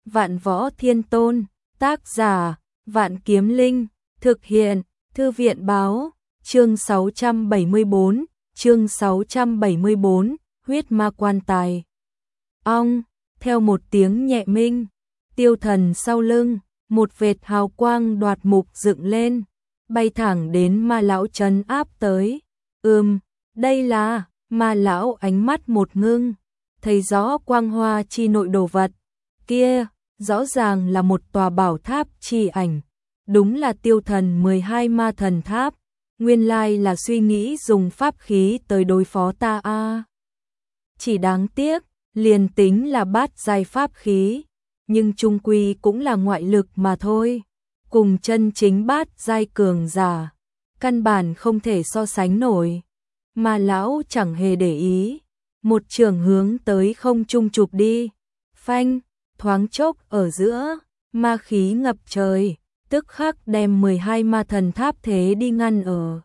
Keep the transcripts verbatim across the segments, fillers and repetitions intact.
Vạn Võ Thiên Tôn, tác giả, Vạn Kiếm Linh, thực hiện, Thư viện báo, chương sáu trăm bảy mươi bốn, chương sáu trăm bảy mươi bốn, huyết ma quan tài. Ong, theo một tiếng nhẹ minh, Tiêu Thần sau lưng, một vệt hào quang đoạt mục dựng lên, bay thẳng đến ma lão trấn áp tới. Ừm, đây là, ma lão ánh mắt một ngưng, thấy rõ quang hoa chi nội đồ vật. Kia, rõ ràng là một tòa bảo tháp chi ảnh. Đúng là Tiêu Thần mười hai ma thần tháp. Nguyên lai là suy nghĩ dùng pháp khí tới đối phó ta a. À. Chỉ đáng tiếc, liền tính là bát giai pháp khí, nhưng chung quy cũng là ngoại lực mà thôi. Cùng chân chính bát giai cường giả, căn bản không thể so sánh nổi. Mà lão chẳng hề để ý, một trường hướng tới không trung chụp đi. Phanh, thoáng chốc ở giữa, ma khí ngập trời, tức khắc đem mười hai ma thần tháp thế đi ngăn ở.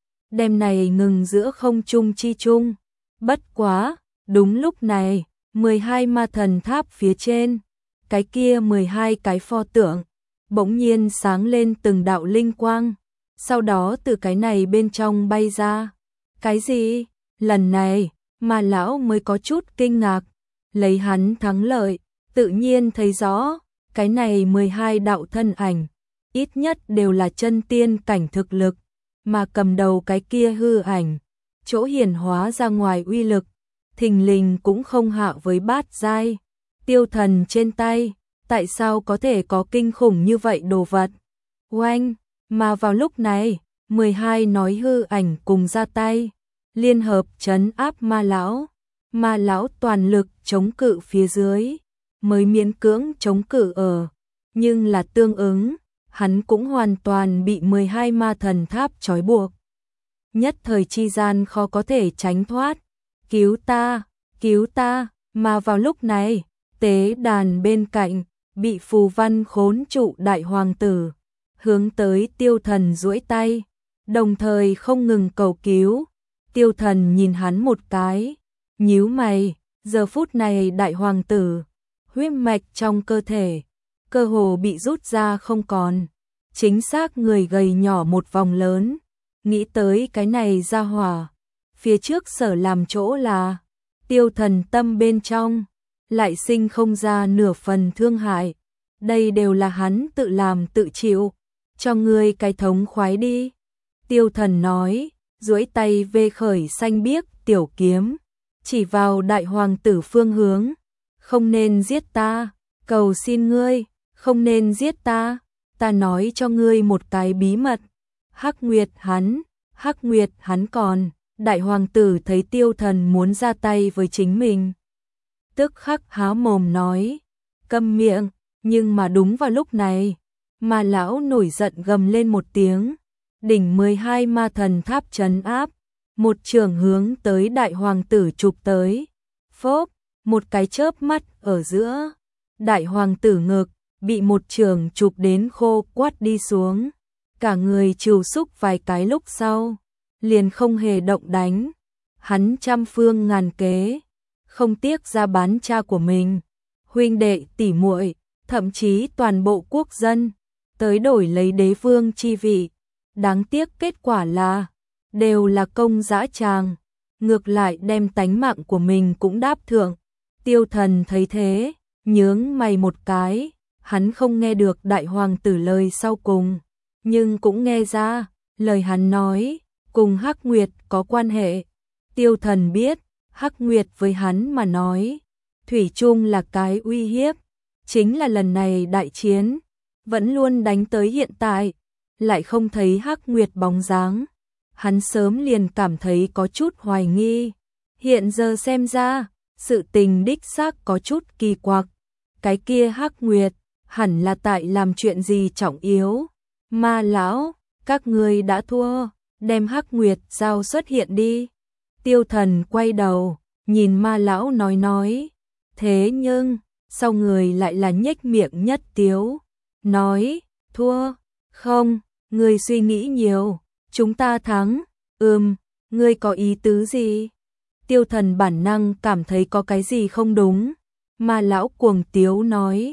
Đem này ngừng giữa không trung chi trung. Bất quá, đúng lúc này, mười hai ma thần tháp phía trên, cái kia mười hai cái pho tượng, bỗng nhiên sáng lên từng đạo linh quang, sau đó từ cái này bên trong bay ra. Cái gì? Lần này, mà lão mới có chút kinh ngạc, lấy hắn thắng lợi, tự nhiên thấy rõ, cái này mười hai đạo thân ảnh, ít nhất đều là chân tiên cảnh thực lực, mà cầm đầu cái kia hư ảnh, chỗ hiển hóa ra ngoài uy lực, thình lình cũng không hạ với bát giai. Tiêu Thần trên tay, tại sao có thể có kinh khủng như vậy đồ vật? Oanh, mà vào lúc này, mười hai nói hư ảnh cùng ra tay, liên hợp trấn áp ma lão. Ma lão toàn lực chống cự phía dưới, mới miễn cưỡng chống cự ở, nhưng là tương ứng, hắn cũng hoàn toàn bị mười hai ma thần tháp trói buộc. Nhất thời chi gian khó có thể tránh thoát. Cứu ta, cứu ta, mà vào lúc này, tế đàn bên cạnh, bị phù văn khốn trụ đại hoàng tử, hướng tới Tiêu Thần duỗi tay, đồng thời không ngừng cầu cứu. Tiêu Thần nhìn hắn một cái, nhíu mày, giờ phút này đại hoàng tử, huyết mạch trong cơ thể, cơ hồ bị rút ra không còn, chính xác người gầy nhỏ một vòng lớn. Nghĩ tới cái này ra hỏa, phía trước sở làm chỗ là, Tiêu Thần tâm bên trong, lại sinh không ra nửa phần thương hại. Đây đều là hắn tự làm tự chịu, cho ngươi cái thống khoái đi. Tiêu Thần nói, duỗi tay vê khởi xanh biếc tiểu kiếm, chỉ vào đại hoàng tử phương hướng. Không nên giết ta, cầu xin ngươi, không nên giết ta, ta nói cho ngươi một cái bí mật. Hắc Nguyệt hắn, Hắc Nguyệt hắn còn, đại hoàng tử thấy Tiêu Thần muốn ra tay với chính mình, tức khắc há mồm nói, câm miệng, nhưng mà đúng vào lúc này, mà lão nổi giận gầm lên một tiếng, đỉnh mười hai ma thần tháp trấn áp, một trường hướng tới đại hoàng tử chụp tới. Phốp, một cái chớp mắt ở giữa, đại hoàng tử ngực bị một trường chụp đến khô quắt đi xuống, cả người trìu xúc vài cái lúc sau, liền không hề động đánh. Hắn trăm phương ngàn kế, không tiếc ra bán cha của mình, huynh đệ tỷ muội, thậm chí toàn bộ quốc dân, tới đổi lấy đế vương chi vị. Đáng tiếc kết quả là, đều là công dã tràng, ngược lại đem tánh mạng của mình cũng đáp thượng. Tiêu Thần thấy thế, nhướng mày một cái, hắn không nghe được đại hoàng tử lời sau cùng, nhưng cũng nghe ra, lời hắn nói, cùng Hắc Nguyệt có quan hệ. Tiêu Thần biết, Hắc Nguyệt với hắn mà nói, thủy chung là cái uy hiếp, chính là lần này đại chiến, vẫn luôn đánh tới hiện tại, lại không thấy Hắc Nguyệt bóng dáng. Hắn sớm liền cảm thấy có chút hoài nghi, hiện giờ xem ra, sự tình đích xác có chút kỳ quặc. Cái kia Hắc Nguyệt, hẳn là tại làm chuyện gì trọng yếu. Ma lão, các ngươi đã thua, đem Hắc Nguyệt giao xuất hiện đi. Tiêu Thần quay đầu, nhìn ma lão nói nói, thế nhưng, sau người lại là nhếch miệng nhất tiếu, nói, thua, không, ngươi suy nghĩ nhiều, chúng ta thắng. Ừm, ngươi có ý tứ gì? Tiêu Thần bản năng cảm thấy có cái gì không đúng, mà lão cuồng tiếu nói,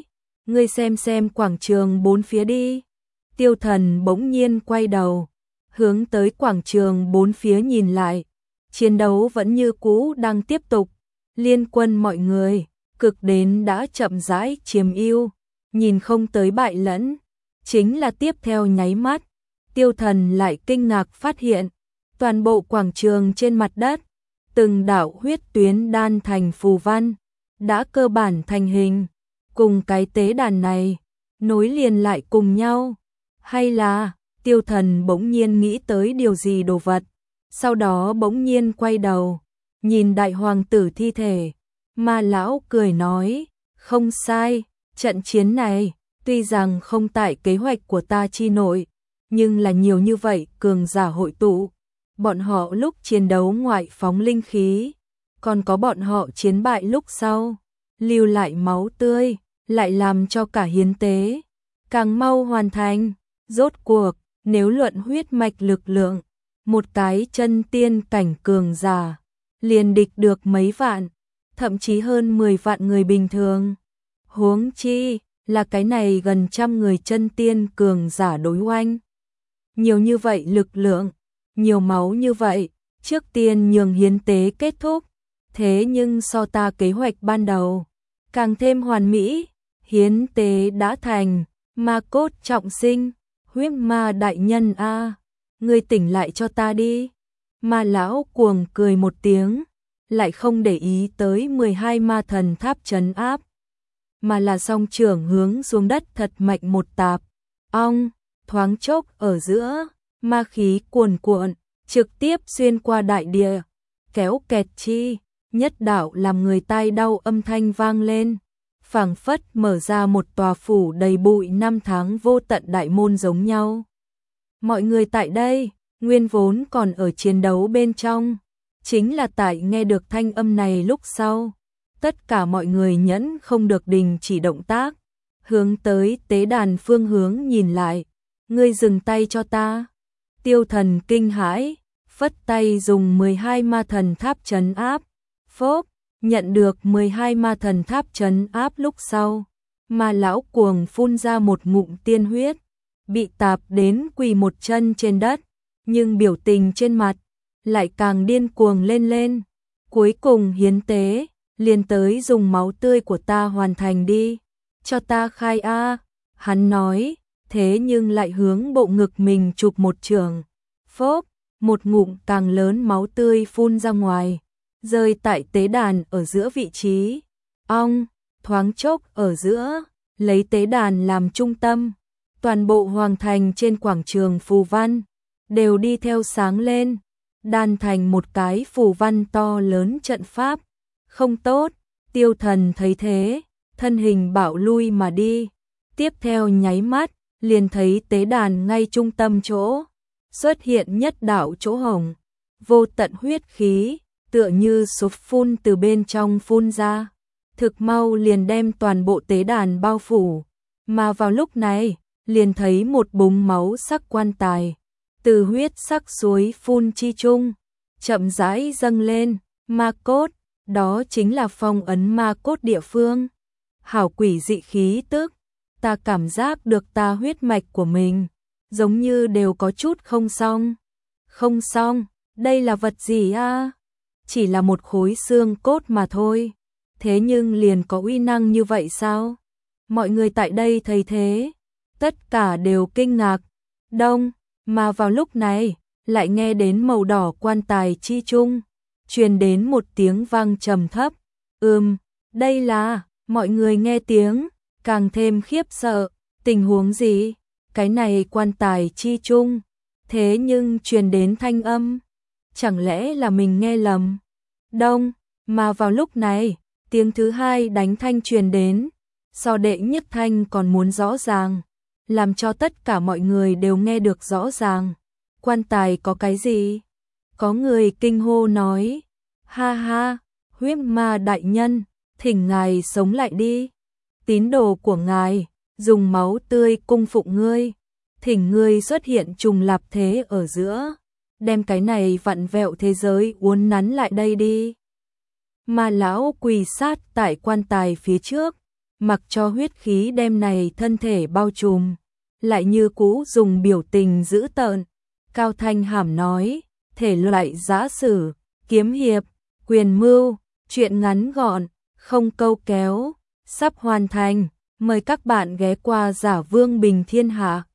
ngươi xem xem quảng trường bốn phía đi. Tiêu Thần bỗng nhiên quay đầu, hướng tới quảng trường bốn phía nhìn lại. Chiến đấu vẫn như cũ đang tiếp tục, liên quân mọi người, cực đến đã chậm rãi chiếm ưu, nhìn không tới bại lẫn. Chính là tiếp theo nháy mắt, Tiêu Thần lại kinh ngạc phát hiện, toàn bộ quảng trường trên mặt đất, từng đạo huyết tuyến đan thành phù văn, đã cơ bản thành hình, cùng cái tế đàn này, nối liền lại cùng nhau. Hay là, Tiêu Thần bỗng nhiên nghĩ tới điều gì đồ vật, sau đó bỗng nhiên quay đầu, nhìn đại hoàng tử thi thể, Ma lão cười nói, không sai, trận chiến này, tuy rằng không tại kế hoạch của ta chi nội, nhưng là nhiều như vậy cường giả hội tụ, bọn họ lúc chiến đấu ngoại phóng linh khí, còn có bọn họ chiến bại lúc sau, lưu lại máu tươi, lại làm cho cả hiến tế càng mau hoàn thành. Rốt cuộc, nếu luận huyết mạch lực lượng, một cái chân tiên cảnh cường giả, liền địch được mấy vạn, thậm chí hơn mười vạn người bình thường. Huống chi, là cái này gần trăm người chân tiên cường giả đối oanh. Nhiều như vậy lực lượng, nhiều máu như vậy, trước tiên nhường hiến tế kết thúc, thế nhưng so ta kế hoạch ban đầu, càng thêm hoàn mỹ, hiến tế đã thành, ma cốt trọng sinh, huyết ma đại nhân a, ngươi tỉnh lại cho ta đi. Ma lão cuồng cười một tiếng, lại không để ý tới mười hai ma thần tháp trấn áp, mà là song trưởng hướng xuống đất thật mạnh một tạp, ong, thoáng chốc ở giữa, ma khí cuồn cuộn, trực tiếp xuyên qua đại địa, kéo kẹt chi, nhất đạo làm người tai đau âm thanh vang lên, phảng phất mở ra một tòa phủ đầy bụi năm tháng vô tận đại môn giống nhau. Mọi người tại đây, nguyên vốn còn ở chiến đấu bên trong, chính là tại nghe được thanh âm này lúc sau, tất cả mọi người nhẫn không được đình chỉ động tác, hướng tới tế đàn phương hướng nhìn lại, ngươi dừng tay cho ta. Tiêu Thần kinh hãi, phất tay dùng mười hai ma thần tháp trấn áp, phốp, nhận được mười hai ma thần tháp trấn áp lúc sau, Ma lão cuồng phun ra một ngụm tiên huyết, bị tạp đến quỳ một chân trên đất, nhưng biểu tình trên mặt lại càng điên cuồng lên lên. Cuối cùng hiến tế, liền tới dùng máu tươi của ta hoàn thành đi, cho ta khai a. Hắn nói, thế nhưng lại hướng bộ ngực mình chụp một trường, phốp, một ngụm càng lớn máu tươi phun ra ngoài, rơi tại tế đàn ở giữa vị trí, ong, thoáng chốc ở giữa, lấy tế đàn làm trung tâm, toàn bộ hoàng thành trên quảng trường phù văn, đều đi theo sáng lên, đan thành một cái phù văn to lớn trận pháp. Không tốt, Tiêu Thần thấy thế, thân hình bạo lui mà đi, tiếp theo nháy mắt, liền thấy tế đàn ngay trung tâm chỗ, xuất hiện nhất đạo chỗ hổng, vô tận huyết khí, tựa như sục phun từ bên trong phun ra, thực mau liền đem toàn bộ tế đàn bao phủ, mà vào lúc này, liền thấy một búng máu sắc quan tài, từ huyết sắc suối phun chi chung, chậm rãi dâng lên, ma cốt, đó chính là phong ấn ma cốt địa phương. Hảo quỷ dị khí tức, ta cảm giác được ta huyết mạch của mình, giống như đều có chút không xong. Không xong, đây là vật gì a? Chỉ là một khối xương cốt mà thôi, thế nhưng liền có uy năng như vậy sao? Mọi người tại đây thấy thế, tất cả đều kinh ngạc. Đông, mà vào lúc này, lại nghe đến màu đỏ quan tài chi chung, truyền đến một tiếng vang trầm thấp. Ừm, đây là, mọi người nghe tiếng, càng thêm khiếp sợ, tình huống gì? Cái này quan tài chi chung, thế nhưng truyền đến thanh âm, chẳng lẽ là mình nghe lầm? Đông, mà vào lúc này, tiếng thứ hai đánh thanh truyền đến, so đệ nhất thanh còn muốn rõ ràng, làm cho tất cả mọi người đều nghe được rõ ràng. Quan tài có cái gì? Có người kinh hô nói, ha ha, huyết ma đại nhân, thỉnh ngài sống lại đi. Tín đồ của ngài, dùng máu tươi cung phụng ngươi, thỉnh ngươi xuất hiện trùng lạp thế ở giữa, đem cái này vặn vẹo thế giới uốn nắn lại đây đi. Ma lão quỳ sát tại quan tài phía trước, mặc cho huyết khí đem này thân thể bao trùm, lại như cũ dùng biểu tình dữ tợn, cao thanh hàm nói, thể loại giã sử, kiếm hiệp, quyền mưu, chuyện ngắn gọn, không câu kéo, sắp hoàn thành, mời các bạn ghé qua Giả Vương Bình Thiên Hạ.